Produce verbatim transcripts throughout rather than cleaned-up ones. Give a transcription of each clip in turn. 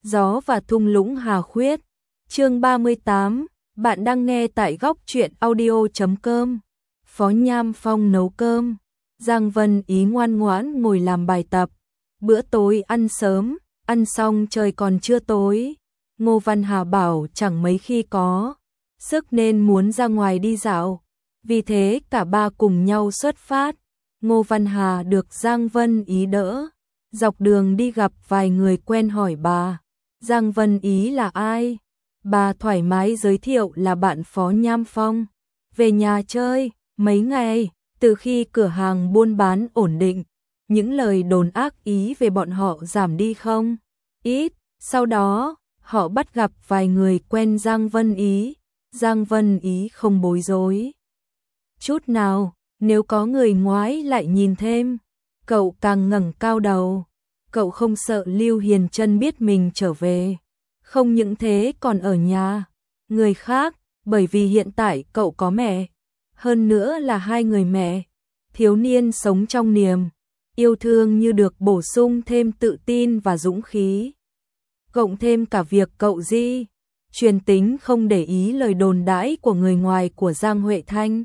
Gió và thung lũng Hà Khuyết. Chương ba mươi tám, bạn đang nghe tại góc truyện audio chấm com. Phó Nham Phong nấu cơm, Giang Vân Ý ngoan ngoãn ngồi làm bài tập. Bữa tối ăn sớm, ăn xong trời còn chưa tối. Ngô Văn Hà bảo chẳng mấy khi có sức nên muốn ra ngoài đi dạo. Vì thế cả ba cùng nhau xuất phát. Ngô Văn Hà được Giang Vân Ý đỡ. Dọc đường đi gặp vài người quen hỏi bà, Giang Vân Ý là ai? Bà thoải mái giới thiệu là bạn Phó Nham Phong. Về nhà chơi, mấy ngày, từ khi cửa hàng buôn bán ổn định, những lời đồn ác ý về bọn họ giảm đi không? Ít, sau đó, họ bắt gặp vài người quen Giang Vân Ý. Giang Vân Ý không bối rối chút nào, nếu có người ngoái lại nhìn thêm, cậu càng ngẩng cao đầu. Cậu không sợ Lưu Hiền Trân biết mình trở về. Không những thế còn ở nhà người khác, bởi vì hiện tại cậu có mẹ. Hơn nữa là hai người mẹ. Thiếu niên sống trong niềm yêu thương như được bổ sung thêm tự tin và dũng khí. Cộng thêm cả việc cậu Di truyền tính không để ý lời đồn đãi của người ngoài của Giang Huệ Thanh.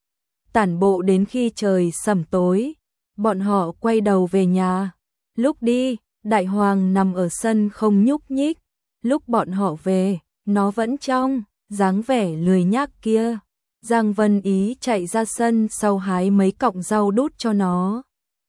Tản bộ đến khi trời sẩm tối, bọn họ quay đầu về nhà. Lúc đi, Đại Hoàng nằm ở sân không nhúc nhích. Lúc bọn họ về, nó vẫn trong dáng vẻ lười nhác kia. Giang Vân Ý chạy ra sân sau hái mấy cọng rau đút cho nó.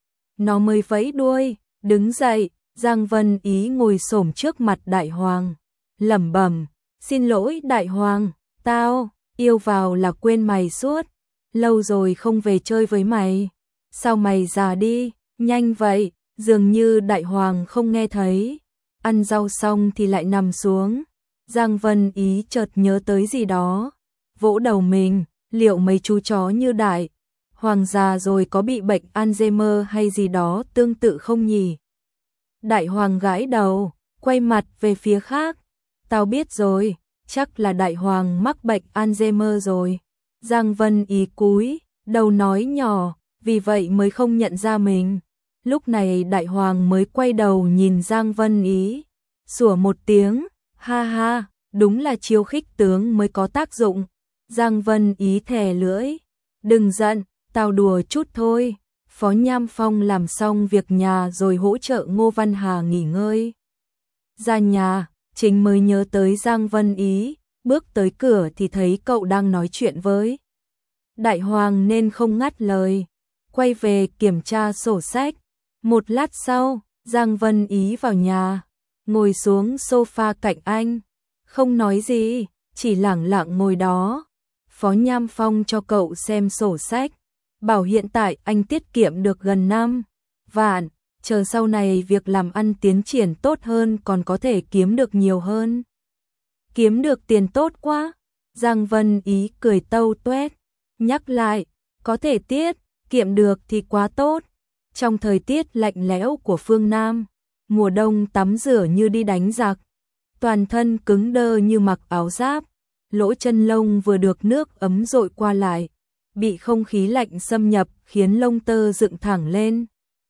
Nó mới vẫy đuôi, đứng dậy. Giang Vân Ý ngồi xổm trước mặt Đại Hoàng, lẩm bẩm, xin lỗi Đại Hoàng, tao yêu vào là quên mày suốt. Lâu rồi không về chơi với mày. Sao mày già đi, nhanh vậy? Dường như Đại Hoàng không nghe thấy. Ăn rau xong thì lại nằm xuống. Giang Vân Ý chợt nhớ tới gì đó, vỗ đầu mình, liệu mấy chú chó như Đại Hoàng già rồi có bị bệnh Alzheimer hay gì đó tương tự không nhỉ? Đại Hoàng gãi đầu, quay mặt về phía khác. Tao biết rồi, chắc là Đại Hoàng mắc bệnh Alzheimer rồi. Giang Vân Ý cúi đầu nói nhỏ, vì vậy mới không nhận ra mình. Lúc này Đại Hoàng mới quay đầu nhìn Giang Vân Ý, sủa một tiếng, ha ha, đúng là chiêu khích tướng mới có tác dụng. Giang Vân Ý thè lưỡi, đừng giận, tao đùa chút thôi. Phó Nham Phong làm xong việc nhà rồi hỗ trợ Ngô Văn Hà nghỉ ngơi. Ra nhà, chính mới nhớ tới Giang Vân Ý, bước tới cửa thì thấy cậu đang nói chuyện với Đại Hoàng nên không ngắt lời. Quay về kiểm tra sổ sách. Một lát sau, Giang Vân Ý vào nhà, ngồi xuống sofa cạnh anh. Không nói gì, chỉ lẳng lặng ngồi đó. Phó Nham Phong cho cậu xem sổ sách, bảo hiện tại anh tiết kiệm được gần năm vạn, chờ sau này việc làm ăn tiến triển tốt hơn còn có thể kiếm được nhiều hơn. Kiếm được tiền tốt quá. Giang Vân Ý cười tâu tuét, nhắc lại, có thể tiết kiệm được thì quá tốt. Trong thời tiết lạnh lẽo của phương Nam, mùa đông tắm rửa như đi đánh giặc, toàn thân cứng đơ như mặc áo giáp, lỗ chân lông vừa được nước ấm dội qua lại, bị không khí lạnh xâm nhập khiến lông tơ dựng thẳng lên.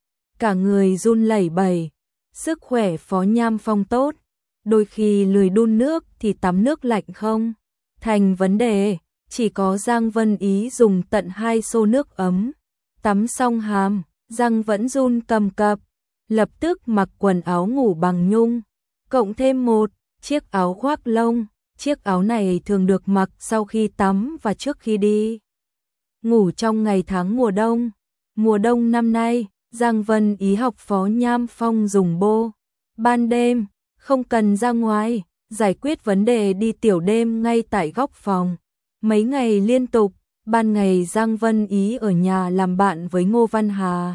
Cả người run lẩy bẩy. Sức khỏe Phó Nham Phong tốt, đôi khi lười đun nước thì tắm nước lạnh không thành vấn đề. Chỉ có Giang Vân Ý dùng tận hai xô nước ấm, tắm xong hàm răng vẫn run cầm cập, lập tức mặc quần áo ngủ bằng nhung, cộng thêm một chiếc áo khoác lông. Chiếc áo này thường được mặc sau khi tắm và trước khi đi ngủ trong ngày tháng mùa đông. Mùa đông năm nay, Giang Vân Ý học Phó Nham Phong dùng bô ban đêm, không cần ra ngoài, giải quyết vấn đề đi tiểu đêm ngay tại góc phòng. Mấy ngày liên tục, ban ngày Giang Vân Ý ở nhà làm bạn với Ngô Văn Hà.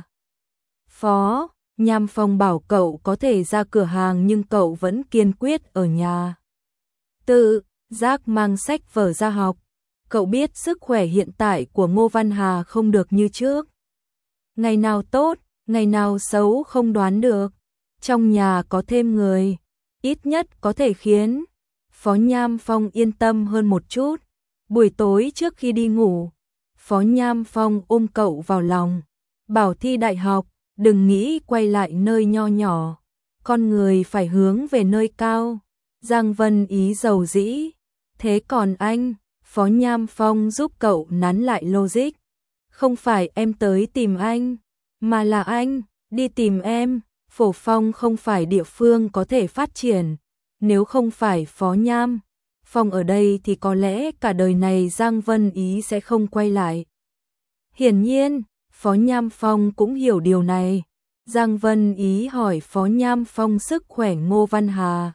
Phó Nham Phong bảo cậu có thể ra cửa hàng nhưng cậu vẫn kiên quyết ở nhà. Tự giác mang sách vở ra học. Cậu biết sức khỏe hiện tại của Ngô Văn Hà không được như trước. Ngày nào tốt, ngày nào xấu không đoán được. Trong nhà có thêm người, ít nhất có thể khiến Phó Nham Phong yên tâm hơn một chút. Buổi tối trước khi đi ngủ, Phó Nham Phong ôm cậu vào lòng, bảo thi đại học, đừng nghĩ quay lại nơi nho nhỏ. con người phải hướng về nơi cao. Giang Vân Ý dầu dĩ, thế còn anh? Phó Nham Phong giúp cậu nắn lại logic. Không phải em tới tìm anh, mà là anh đi tìm em. Phổ Phong không phải địa phương có thể phát triển. Nếu không phải Phó Nham Phong ở đây thì có lẽ cả đời này Giang Vân Ý sẽ không quay lại. Hiển nhiên, Phó Nham Phong cũng hiểu điều này. Giang Vân Ý hỏi Phó Nham Phong sức khỏe Ngô Văn Hà.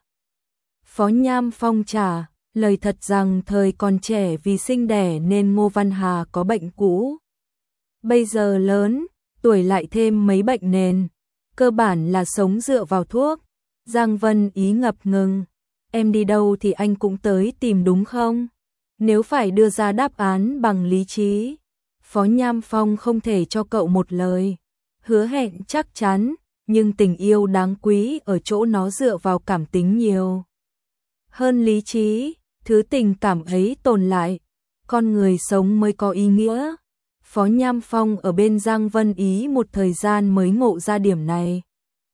Phó Nham Phong trả lời thật rằng thời còn trẻ vì sinh đẻ nên Ngô Văn Hà có bệnh cũ. Bây giờ lớn, tuổi lại thêm mấy bệnh nền, cơ bản là sống dựa vào thuốc. Giang Vân Ý ngập ngừng, em đi đâu thì anh cũng tới tìm đúng không? Nếu phải đưa ra đáp án bằng lý trí, Phó Nham Phong không thể cho cậu một lời hứa hẹn chắc chắn, nhưng tình yêu đáng quý ở chỗ nó dựa vào cảm tính nhiều hơn lý trí, thứ tình cảm ấy tồn lại, con người sống mới có ý nghĩa. Phó Nham Phong ở bên Giang Vân Ý một thời gian mới ngộ ra điểm này.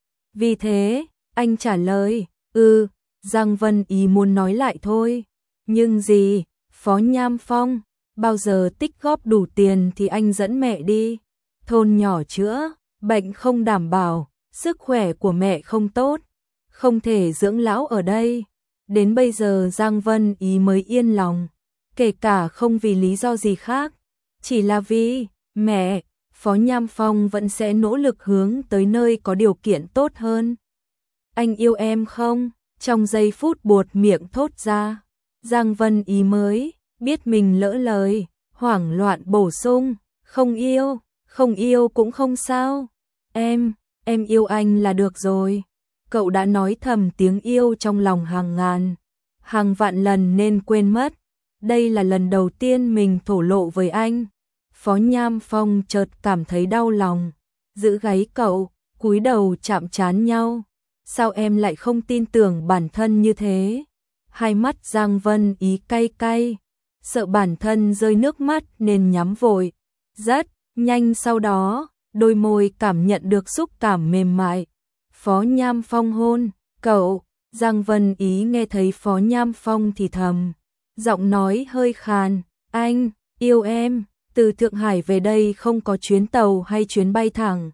Vì thế, anh trả lời, ừ, Giang Vân Ý muốn nói lại thôi. Nhưng gì, Phó Nham Phong, bao giờ tích góp đủ tiền thì anh dẫn mẹ đi. Thôn nhỏ chữa, bệnh không đảm bảo, sức khỏe của mẹ không tốt, không thể dưỡng lão ở đây. Đến bây giờ Giang Vân Ý mới yên lòng, kể cả không vì lý do gì khác, chỉ là vì mẹ. Phó Nham Phong vẫn sẽ nỗ lực hướng tới nơi có điều kiện tốt hơn. Anh yêu em không? Trong giây phút buột miệng thốt ra, Giang Vân Ý mới biết mình lỡ lời, hoảng loạn bổ sung, không yêu, không yêu cũng không sao. Em, em yêu anh là được rồi. Cậu đã nói thầm tiếng yêu trong lòng hàng ngàn, hàng vạn lần nên quên mất. Đây là lần đầu tiên mình thổ lộ với anh. Phó Nham Phong chợt cảm thấy đau lòng, giữ gáy cậu, cúi đầu chạm trán nhau. Sao em lại không tin tưởng bản thân như thế? Hai mắt Giang Vân Ý cay cay, sợ bản thân rơi nước mắt nên nhắm vội. Rất nhanh sau đó, đôi môi cảm nhận được xúc cảm mềm mại. Phó Nham Phong hôn cậu. Giang Vân Ý nghe thấy Phó Nham Phong thì thầm, giọng nói hơi khàn, anh yêu em. Từ Thượng Hải về đây không có chuyến tàu hay chuyến bay thẳng,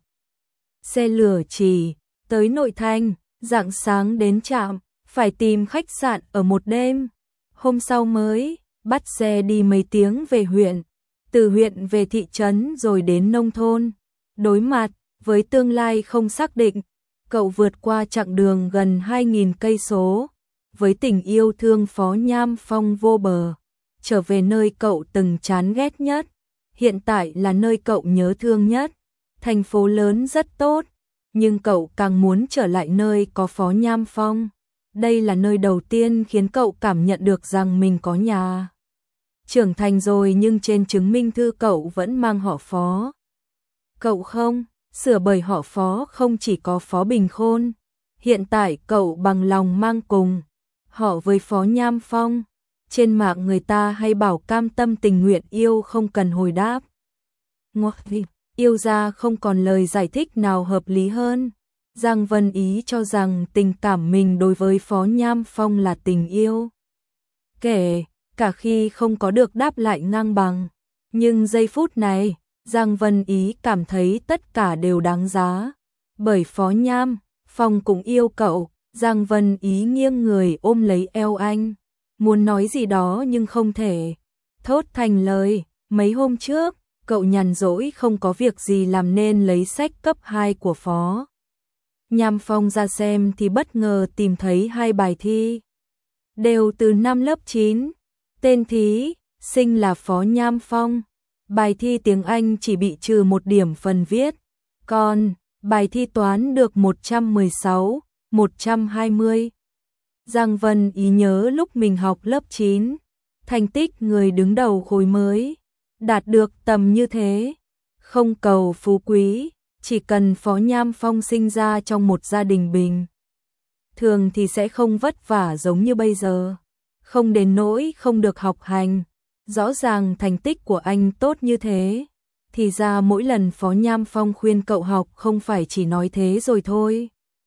xe lửa chỉ tới nội thành, rạng sáng đến trạm, phải tìm khách sạn ở một đêm. Hôm sau mới bắt xe đi mấy tiếng về huyện, từ huyện về thị trấn rồi đến nông thôn. Đối mặt với tương lai không xác định, cậu vượt qua chặng đường gần hai nghìn cây số với tình yêu thương Phó Nham Phong vô bờ, trở về nơi cậu từng chán ghét nhất. Hiện tại là nơi cậu nhớ thương nhất. Thành phố lớn rất tốt, nhưng cậu càng muốn trở lại nơi có Phó Nham Phong. Đây là nơi đầu tiên khiến cậu cảm nhận được rằng mình có nhà. Trưởng thành rồi nhưng trên chứng minh thư cậu vẫn mang họ Phó. Cậu không sửa bởi họ Phó không chỉ có Phó Bình Khôn. Hiện tại cậu bằng lòng mang cùng họ với Phó Nham Phong. Trên mạng người ta hay bảo cam tâm tình nguyện yêu không cần hồi đáp. Ngoại yêu ra không còn lời giải thích nào hợp lý hơn. Giang Vân Ý cho rằng tình cảm mình đối với Phó Nham Phong là tình yêu. Kể cả khi không có được đáp lại ngang bằng. Nhưng giây phút này, Giang Vân Ý cảm thấy tất cả đều đáng giá. Bởi Phó Nham Phong cũng yêu cậu. Giang Vân Ý nghiêng người ôm lấy eo anh, muốn nói gì đó nhưng không thể thốt thành lời. Mấy hôm trước, cậu nhàn rỗi không có việc gì làm nên lấy sách cấp hai của Phó Nham Phong ra xem thì bất ngờ tìm thấy hai bài thi, đều từ năm lớp chín. Tên thí sinh là Phó Nham Phong. Bài thi tiếng Anh chỉ bị trừ một điểm phần viết, còn bài thi toán được một trăm mười sáu, một trăm hai mươi. Giang Vân Ý nhớ lúc mình học lớp chín, thành tích người đứng đầu khối mới đạt được tầm như thế. Không cầu phú quý, chỉ cần Phó Nham Phong sinh ra trong một gia đình bình thường thì sẽ không vất vả giống như bây giờ. Không đến nỗi không được học hành. Rõ ràng thành tích của anh tốt như thế, thì ra mỗi lần Phó Nham Phong khuyên cậu học không phải chỉ nói thế rồi thôi.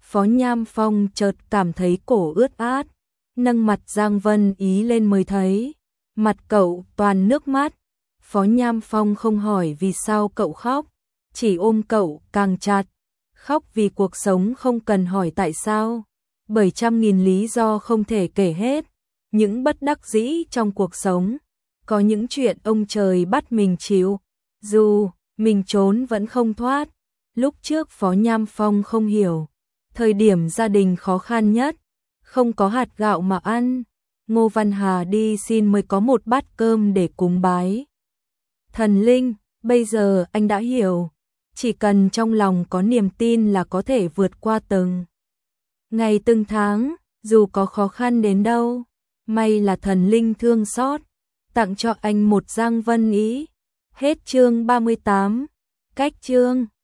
Phó Nham Phong chợt cảm thấy cổ ướt át, nâng mặt Giang Vân Ý lên mới thấy mặt cậu toàn nước mắt. Phó Nham Phong không hỏi vì sao cậu khóc, chỉ ôm cậu càng chặt. Khóc vì cuộc sống không cần hỏi tại sao, bởi trăm nghìn lý do không thể kể hết. Những bất đắc dĩ trong cuộc sống, có những chuyện ông trời bắt mình chịu, dù mình trốn vẫn không thoát. Lúc trước Phó Nham Phong không hiểu, thời điểm gia đình khó khăn nhất, không có hạt gạo mà ăn, Ngô Văn Hà đi xin mới có một bát cơm để cúng bái thần linh. Bây giờ anh đã hiểu, chỉ cần trong lòng có niềm tin là có thể vượt qua từng ngày từng tháng, dù có khó khăn đến đâu. May là thần linh thương xót, tặng cho anh một Giang Vân Ý. Hết chương ba mươi tám. Cách chương